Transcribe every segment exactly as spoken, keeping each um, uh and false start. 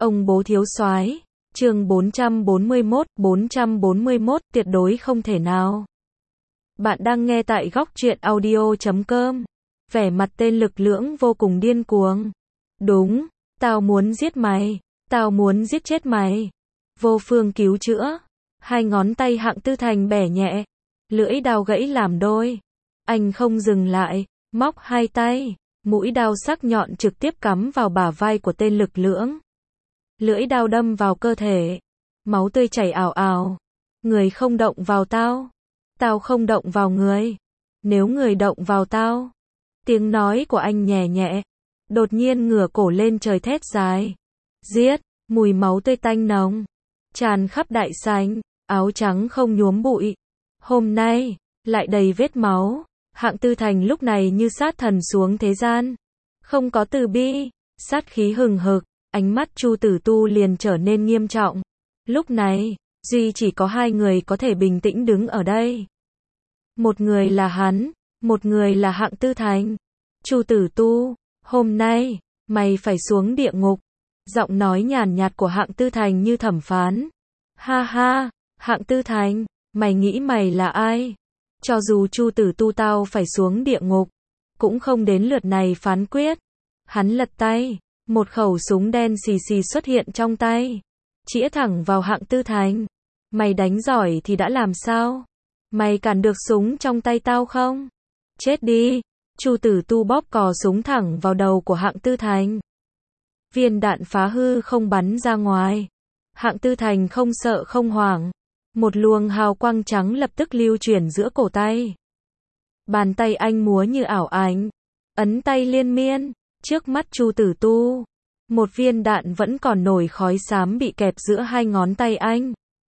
Ông bố thiếu soái, chương bốn trăm bốn mươi mốt, bốn trăm bốn mươi mốt, tuyệt đối không thể nào. Bạn đang nghe tại góc truyện audio chấm com. Vẻ mặt tên Lực Lưỡng vô cùng điên cuồng. Đúng, tao muốn giết mày, tao muốn giết chết mày. Vô phương cứu chữa. Hai ngón tay Hạng Tư Thành bẻ nhẹ, lưỡi đao gãy làm đôi. Anh không dừng lại, móc hai tay, mũi đao sắc nhọn trực tiếp cắm vào bả vai của tên Lực Lưỡng. Lưỡi đao đâm vào cơ thể, máu tươi chảy ào ào. Người không động vào tao, tao không động vào người. Nếu người động vào tao. Tiếng nói của anh nhẹ nhẹ, đột nhiên ngửa cổ lên trời thét dài. Giết, mùi máu tươi tanh nồng, tràn khắp đại sảnh, áo trắng không nhuốm bụi. Hôm nay, lại đầy vết máu. Hạng Tư Thành lúc này như sát thần xuống thế gian. Không có từ bi, sát khí hừng hực, ánh mắt Chu Tử Tu liền trở nên nghiêm trọng. Lúc này, duy chỉ có hai người có thể bình tĩnh đứng ở đây. Một người là hắn, một người là Hạng Tư Thành. Chu Tử Tu, hôm nay, mày phải xuống địa ngục. Giọng nói nhàn nhạt của Hạng Tư Thành như thẩm phán. Ha ha, Hạng Tư Thành, mày nghĩ mày là ai? Cho dù Chu Tử Tu tao phải xuống địa ngục, cũng không đến lượt này phán quyết. Hắn lật tay, một khẩu súng đen xì xì xuất hiện trong tay, chĩa thẳng vào Hạng Tư Thành. Mày đánh giỏi thì đã làm sao? Mày cản được súng trong tay tao không? Chết đi! Chu Tử Tu bóp cò súng thẳng vào đầu của Hạng Tư Thành. Viên đạn phá hư không bắn ra ngoài. Hạng Tư Thành không sợ không hoảng. Một luồng hào quang trắng lập tức lưu chuyển giữa cổ tay. Bàn tay anh múa như ảo ảnh, ấn tay liên miên. Trước mắt Chu Tử Tu, một viên đạn vẫn còn nổi khói xám bị kẹp giữa hai ngón tay anh.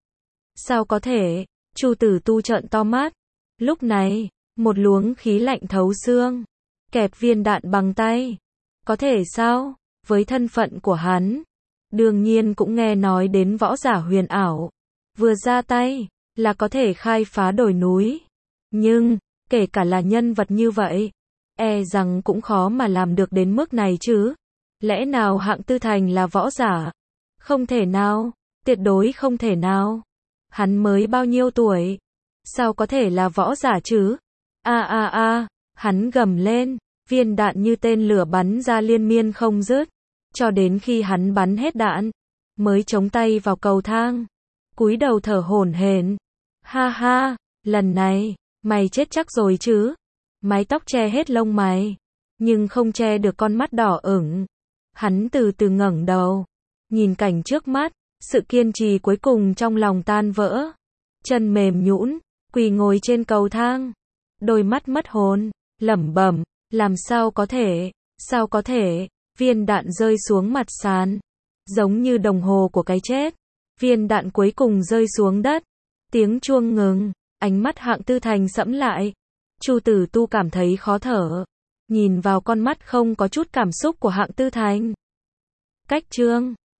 Sao có thể? Chu Tử Tu trợn to mắt. Lúc này, một luồng khí lạnh thấu xương, kẹp viên đạn bằng tay. Có thể sao? Với thân phận của hắn, đương nhiên cũng nghe nói đến võ giả huyền ảo. Vừa ra tay, là có thể khai phá đồi núi. Nhưng, kể cả là nhân vật như vậy, e rằng cũng khó mà làm được đến mức này chứ. Lẽ nào Hạng Tư Thành là võ giả? Không thể nào, tuyệt đối không thể nào. Hắn mới bao nhiêu tuổi? Sao có thể là võ giả chứ? A a a, hắn gầm lên, viên đạn như tên lửa bắn ra liên miên không dứt, cho đến khi hắn bắn hết đạn, mới chống tay vào cầu thang, cúi đầu thở hổn hển. Ha ha, lần này, mày chết chắc rồi chứ? Mái tóc che hết lông mày, nhưng không che được con mắt đỏ ửng. Hắn từ từ ngẩng đầu, nhìn cảnh trước mắt, sự kiên trì cuối cùng trong lòng tan vỡ. Chân mềm nhũn, quỳ ngồi trên cầu thang, đôi mắt mất hồn, lẩm bẩm, làm sao có thể, sao có thể? Viên đạn rơi xuống mặt sàn, giống như đồng hồ của cái chết. Viên đạn cuối cùng rơi xuống đất, tiếng chuông ngừng, ánh mắt Hạng Tư Thành sẫm lại. Chu Tử Tu cảm thấy khó thở, nhìn vào con mắt không có chút cảm xúc của Hạng Tư Thành. Cách chương